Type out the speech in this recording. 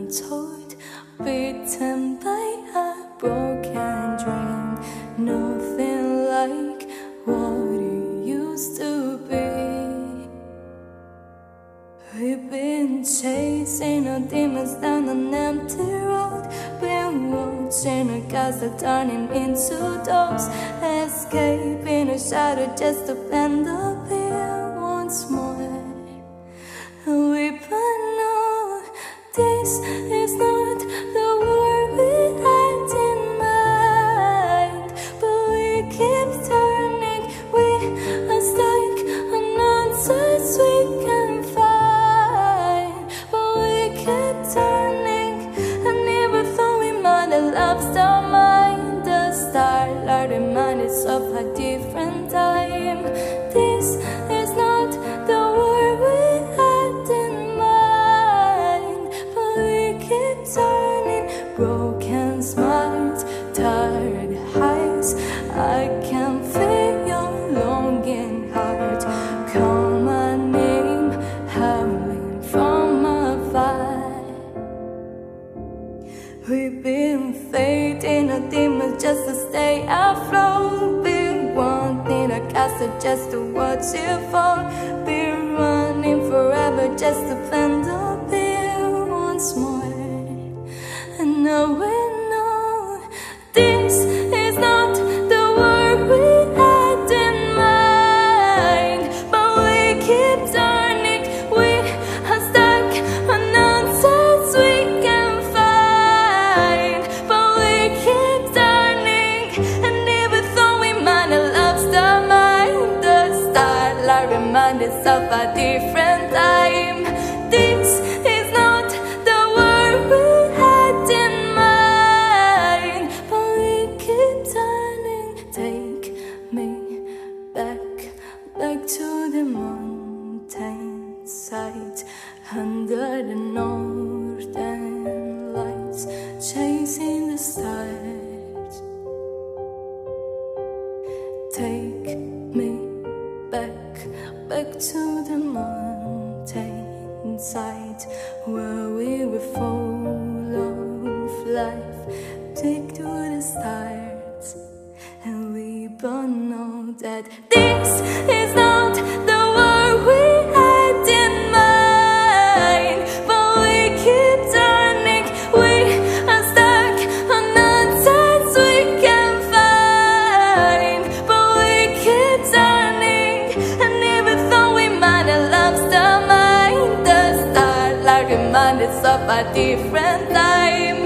untold, beaten by a broken dream. Nothing like what it used to be. We've been chasing our demons down an empty road, been watching our cars that turning into doors, escaping a shadow just to blend up here once more. We both know this is not the world we had in mind, but we keep turning, we are stuck on answers we can find. But we keep turning, and never thought we might have lost our mind. The starlight reminded us of a different time. This is not the world we had in mind, but we keep turning, broken smiles, tired eyes. I can feel your longing heart call my name, howling from afar. We've been fading our demons just to stay afloat, been wanting a castle just to watch it fall, been running forever just to blend up here once more. And now we know this is not the world we had in mind, but we keep turning, we are stuck on answers we can find. But we keep turning, and never thought we might have lost our mind. The starlight reminds us of a different time. This is not the world we had in mind, but we keep turning. Take me back to the mountain side, under the northern lights, chasing the stars. Take me back to the mountain side, where we were full of life. Take to the stars, and we both know that this is not the world we had in mind. But we keep turning, we are stuck on answers we can find. But we keep turning, and never thought we might have lost our mind. The starlight reminds us of a different time.